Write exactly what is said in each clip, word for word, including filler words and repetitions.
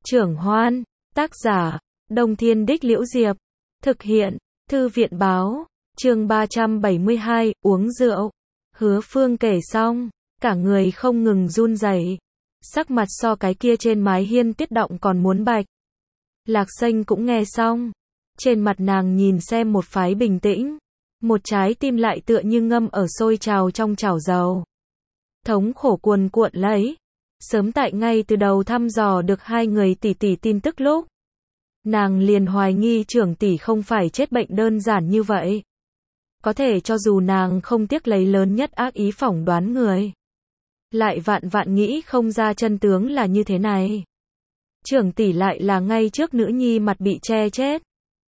Trưởng Hoan, tác giả, Đông Thiên Đích Liễu Diệp, thực hiện, Thư viện Báo, chương ba trăm bảy mươi hai, uống rượu. Hứa Phương kể xong, cả người không ngừng run rẩy, sắc mặt so cái kia trên mái hiên tuyết động còn muốn bạch. Lạc Xanh cũng nghe xong, trên mặt nàng nhìn xem một phái bình tĩnh, một trái tim lại tựa như ngâm ở sôi trào trong chảo dầu. Thống khổ cuồn cuộn lấy, sớm tại ngay từ đầu thăm dò được hai người tỷ tỷ tin tức lúc, nàng liền hoài nghi trưởng tỷ không phải chết bệnh đơn giản như vậy. Có thể cho dù nàng không tiếc lấy lớn nhất ác ý phỏng đoán người, lại vạn vạn nghĩ không ra chân tướng là như thế này. Trưởng tỷ lại là ngay trước nữ nhi mặt bị che chết.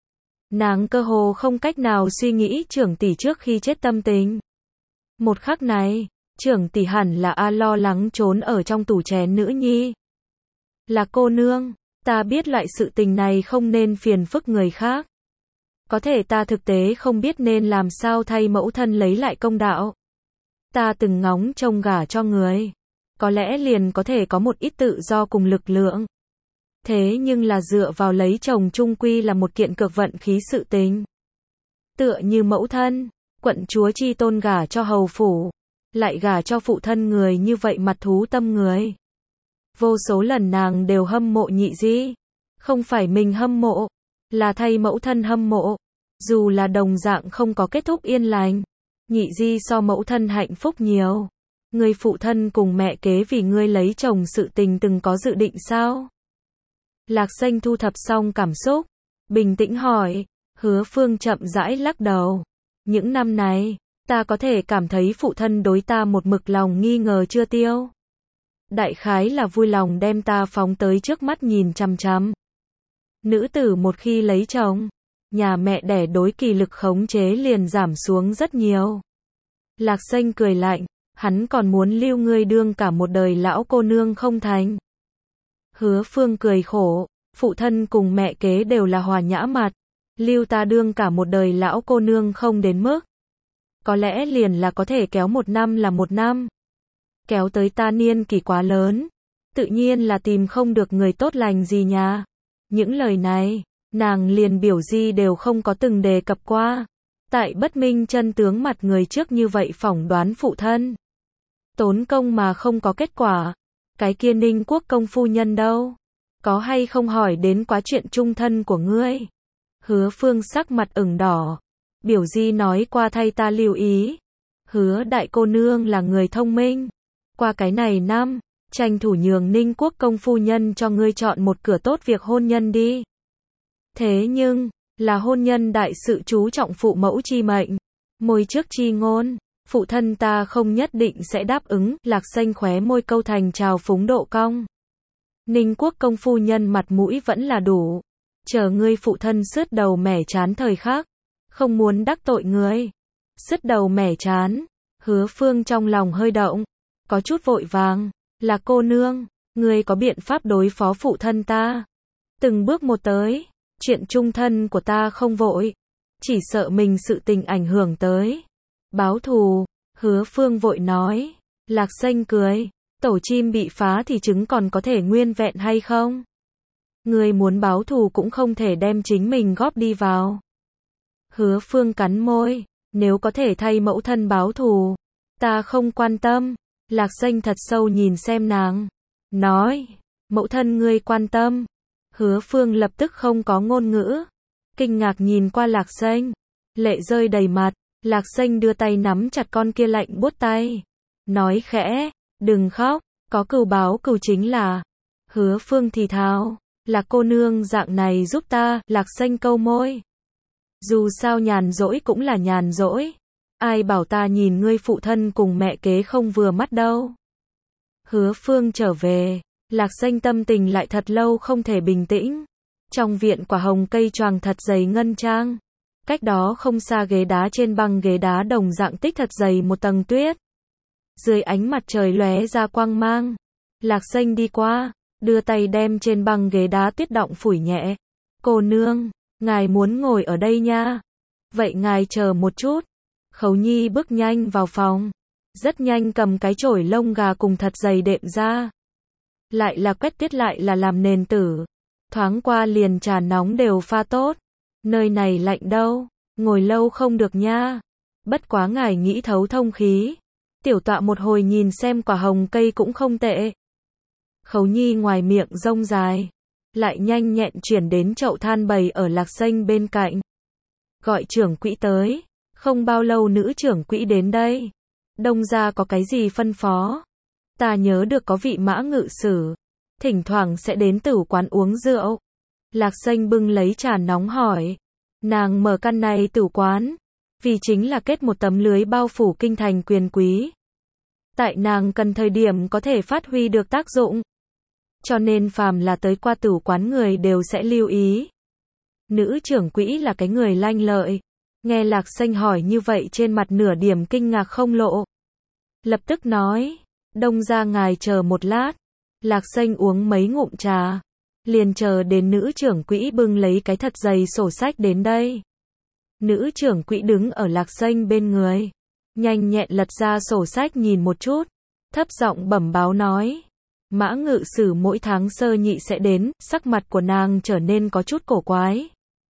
Nàng cơ hồ không cách nào suy nghĩ trưởng tỷ trước khi chết tâm tình. Một khắc này, trưởng tỷ hẳn là a lo lắng trốn ở trong tủ chén nữ nhi. Là cô nương, ta biết loại sự tình này không nên phiền phức người khác. Có thể ta thực tế không biết nên làm sao thay mẫu thân lấy lại công đạo. Ta từng ngóng trông gả cho người, có lẽ liền có thể có một ít tự do cùng lực lượng. Thế nhưng là dựa vào lấy chồng chung quy là một kiện cực vận khí sự tình. Tựa như mẫu thân, quận chúa chi tôn gả cho hầu phủ, lại gả cho phụ thân người như vậy mặt thú tâm người. Vô số lần nàng đều hâm mộ Nhị Di, không phải mình hâm mộ, là thay mẫu thân hâm mộ. Dù là đồng dạng không có kết thúc yên lành, Nhị Di so mẫu thân hạnh phúc nhiều. Người phụ thân cùng mẹ kế vì ngươi lấy chồng sự tình từng có dự định sao? Lạc Xanh thu thập xong cảm xúc, bình tĩnh hỏi. Hứa Phương chậm rãi lắc đầu. Những năm này, ta có thể cảm thấy phụ thân đối ta một mực lòng nghi ngờ chưa tiêu. Đại khái là vui lòng đem ta phóng tới trước mắt nhìn chằm chằm. Nữ tử một khi lấy chồng, nhà mẹ đẻ đối kỳ lực khống chế liền giảm xuống rất nhiều. Lạc Xanh cười lạnh, hắn còn muốn lưu ngươi đương cả một đời lão cô nương không thành. Hứa Phương cười khổ, phụ thân cùng mẹ kế đều là hòa nhã mặt, lưu ta đương cả một đời lão cô nương không đến mức. Có lẽ liền là có thể kéo một năm là một năm. Kéo tới ta niên kỷ quá lớn, tự nhiên là tìm không được người tốt lành gì nha. Những lời này, nàng liền biểu di đều không có từng đề cập qua. Tại bất minh chân tướng mặt người trước như vậy phỏng đoán phụ thân. Tốn công mà không có kết quả. Cái kia Ninh Quốc công phu nhân đâu? Có hay không hỏi đến quá chuyện chung thân của ngươi? Hứa Phương sắc mặt ửng đỏ. Biểu di nói qua thay ta lưu ý. Hứa đại cô nương là người thông minh. Qua cái này năm, tranh thủ nhường Ninh Quốc công phu nhân cho ngươi chọn một cửa tốt việc hôn nhân đi. Thế nhưng, là hôn nhân đại sự chú trọng phụ mẫu chi mệnh. Môi trước chi ngôn, phụ thân ta không nhất định sẽ đáp ứng. Lạc Xanh khóe môi câu thành trào phúng độ cong. Ninh Quốc công phu nhân mặt mũi vẫn là đủ. Chờ ngươi phụ thân sứt đầu mẻ chán thời khắc. Không muốn đắc tội ngươi. Sứt đầu mẻ chán. Hứa Phương trong lòng hơi động. Có chút vội vàng. Là cô nương, ngươi có biện pháp đối phó phụ thân ta. Từng bước một tới. Chuyện chung thân của ta không vội. Chỉ sợ mình sự tình ảnh hưởng tới. Báo thù. Hứa Phương vội nói. Lạc Xanh cười. Tổ chim bị phá thì trứng còn có thể nguyên vẹn hay không? Người muốn báo thù cũng không thể đem chính mình góp đi vào. Hứa Phương cắn môi. Nếu có thể thay mẫu thân báo thù, ta không quan tâm. Lạc Xanh thật sâu nhìn xem nàng. Nói. Mẫu thân ngươi quan tâm. Hứa Phương lập tức không có ngôn ngữ. Kinh ngạc nhìn qua Lạc Xanh. Lệ rơi đầy mặt. Lạc Xanh đưa tay nắm chặt con kia lạnh buốt tay. Nói khẽ. Đừng khóc. Có cừu báo cừu chính là. Hứa Phương thì thào. Là cô nương dạng này giúp ta. Lạc Xanh câu môi. Dù sao nhàn rỗi cũng là nhàn rỗi. Ai bảo ta nhìn ngươi phụ thân cùng mẹ kế không vừa mắt đâu. Hứa Phương trở về. Lạc Xanh tâm tình lại thật lâu không thể bình tĩnh. Trong viện quả hồng cây choàng thật dày ngân trang. Cách đó không xa ghế đá trên băng ghế đá đồng dạng tích thật dày một tầng tuyết. Dưới ánh mặt trời lóe ra quang mang. Lạc Xanh đi qua, đưa tay đem trên băng ghế đá tuyết động phủi nhẹ. Cô nương, ngài muốn ngồi ở đây nha. Vậy ngài chờ một chút. Khấu Nhi bước nhanh vào phòng. Rất nhanh cầm cái chổi lông gà cùng thật dày đệm ra. lại là quét tuyết lại là làm nền tử. Thoáng qua liền trà nóng đều pha tốt. Nơi này lạnh đâu, ngồi lâu không được nha. Bất quá ngài nghĩ thấu thông khí. Tiểu tọa một hồi nhìn xem quả hồng cây cũng không tệ. Khấu Nhi ngoài miệng rông dài, lại nhanh nhẹn chuyển đến chậu than bày ở Lạc Xanh bên cạnh. Gọi trưởng quỹ tới, không bao lâu nữ trưởng quỹ đến đây. Đông gia có cái gì phân phó? Ta nhớ được có vị mã ngự sử, thỉnh thoảng sẽ đến tử quán uống rượu. Lạc Xanh bưng lấy trà nóng hỏi. Nàng mở căn này tử quán, vì chính là kết một tấm lưới bao phủ kinh thành quyền quý. Tại nàng cần thời điểm có thể phát huy được tác dụng. Cho nên phàm là tới qua tử quán người đều sẽ lưu ý. Nữ trưởng quỹ là cái người lanh lợi. Nghe Lạc Xanh hỏi như vậy trên mặt nửa điểm kinh ngạc không lộ. Lập tức nói, Đông gia ngài chờ một lát. Lạc Xanh uống mấy ngụm trà, liền chờ đến nữ trưởng quỹ bưng lấy cái thật dày sổ sách đến đây. Nữ trưởng quỹ đứng ở Lạc Xanh bên người, nhanh nhẹn lật ra sổ sách nhìn một chút, thấp giọng bẩm báo nói. Mã ngự sử mỗi tháng sơ nhị sẽ đến, sắc mặt của nàng trở nên có chút cổ quái.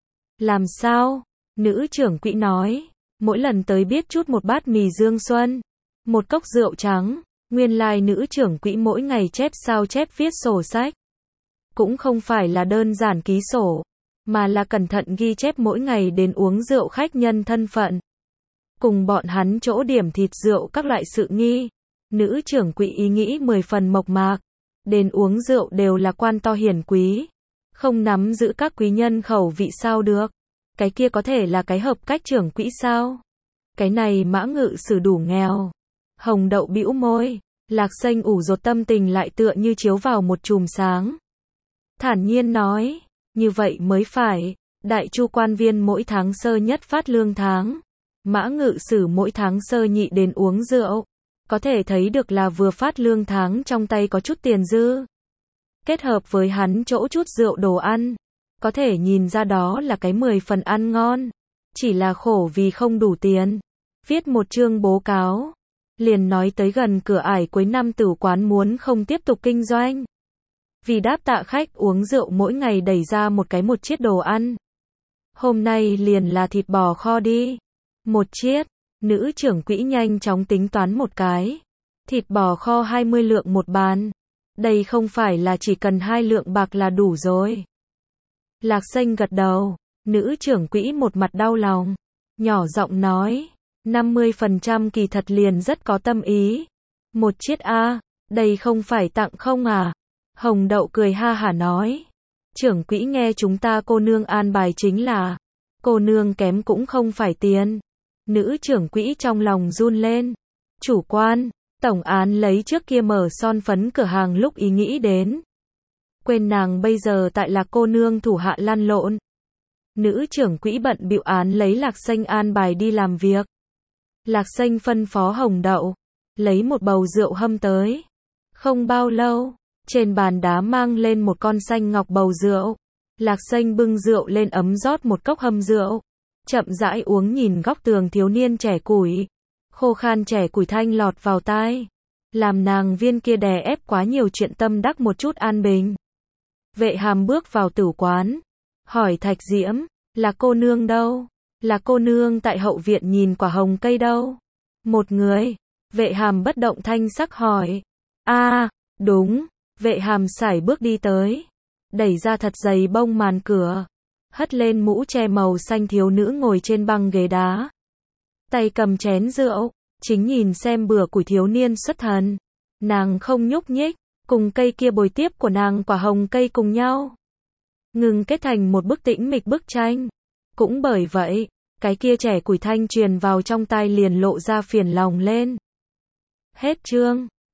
Làm sao? Nữ trưởng quỹ nói, mỗi lần tới biết chút một bát mì dương xuân, một cốc rượu trắng. Nguyên lai nữ trưởng quỹ mỗi ngày chép sao chép viết sổ sách. Cũng không phải là đơn giản ký sổ, mà là cẩn thận ghi chép mỗi ngày đến uống rượu khách nhân thân phận. Cùng bọn hắn chỗ điểm thịt rượu các loại sự nghi. Nữ trưởng quỹ ý nghĩ mười phần mộc mạc. Đến uống rượu đều là quan to hiển quý. Không nắm giữ các quý nhân khẩu vị sao được. Cái kia có thể là cái hợp cách trưởng quỹ sao? Cái này mã ngự sử đủ nghèo. Hồng Đậu bĩu môi, Lạc Xanh ủ rột tâm tình lại tựa như chiếu vào một chùm sáng. Thản nhiên nói, như vậy mới phải, đại chu quan viên mỗi tháng sơ nhất phát lương tháng. Mã ngự sử mỗi tháng sơ nhị đến uống rượu. Có thể thấy được là vừa phát lương tháng trong tay có chút tiền dư. Kết hợp với hắn chỗ chút rượu đồ ăn. Có thể nhìn ra đó là cái mười phần ăn ngon. Chỉ là khổ vì không đủ tiền. Viết một chương bố cáo. Liền nói tới gần cửa ải cuối năm tử quán muốn không tiếp tục kinh doanh. Vì đáp tạ khách uống rượu mỗi ngày đẩy ra một cái một chiết đồ ăn. Hôm nay liền là thịt bò kho đi. Một chiết, nữ trưởng quỹ nhanh chóng tính toán một cái. Thịt bò kho hai mươi lượng một bàn. Đây không phải là chỉ cần hai lượng bạc là đủ rồi. Lạc Xanh gật đầu, nữ trưởng quỹ một mặt đau lòng. Nhỏ giọng nói. năm mươi phần trăm kỳ thật liền rất có tâm ý. Một chiết a, đây không phải tặng không à? Hồng Đậu cười ha hả nói. Trưởng quỹ nghe chúng ta cô nương an bài chính là, cô nương kém cũng không phải tiền. Nữ trưởng quỹ trong lòng run lên. Chủ quan, tổng án lấy trước kia mở son phấn cửa hàng lúc ý nghĩ đến. Quên nàng bây giờ tại là cô nương thủ hạ lăn lộn. Nữ trưởng quỹ bận bịu án lấy Lạc Xanh an bài đi làm việc. Lạc Xanh phân phó Hồng Đậu, lấy một bầu rượu hâm tới. Không bao lâu, trên bàn đá mang lên một con xanh ngọc bầu rượu. Lạc Xanh bưng rượu lên ấm rót một cốc hâm rượu. Chậm rãi uống nhìn góc tường thiếu niên trẻ củi. Khô khan trẻ củi thanh lọt vào tai. Làm nàng viên kia đè ép quá nhiều chuyện tâm đắc một chút an bình. Vệ Hàm bước vào tử quán. Hỏi Thạch Diễm, là cô nương đâu? Là cô nương tại hậu viện nhìn quả hồng cây đâu? Một người. Vệ Hàm bất động thanh sắc hỏi. A, à, đúng. Vệ Hàm sải bước đi tới. Đẩy ra thật dày bông màn cửa. Hất lên mũ che màu xanh thiếu nữ ngồi trên băng ghế đá. Tay cầm chén rượu. Chính nhìn xem bữa củi thiếu niên xuất thần. Nàng không nhúc nhích. Cùng cây kia bồi tiếp của nàng quả hồng cây cùng nhau. Ngừng kết thành một bức tĩnh mịch bức tranh. Cũng bởi vậy, cái kia trẻ củi thanh truyền vào trong tai liền lộ ra phiền lòng lên. Hết chương.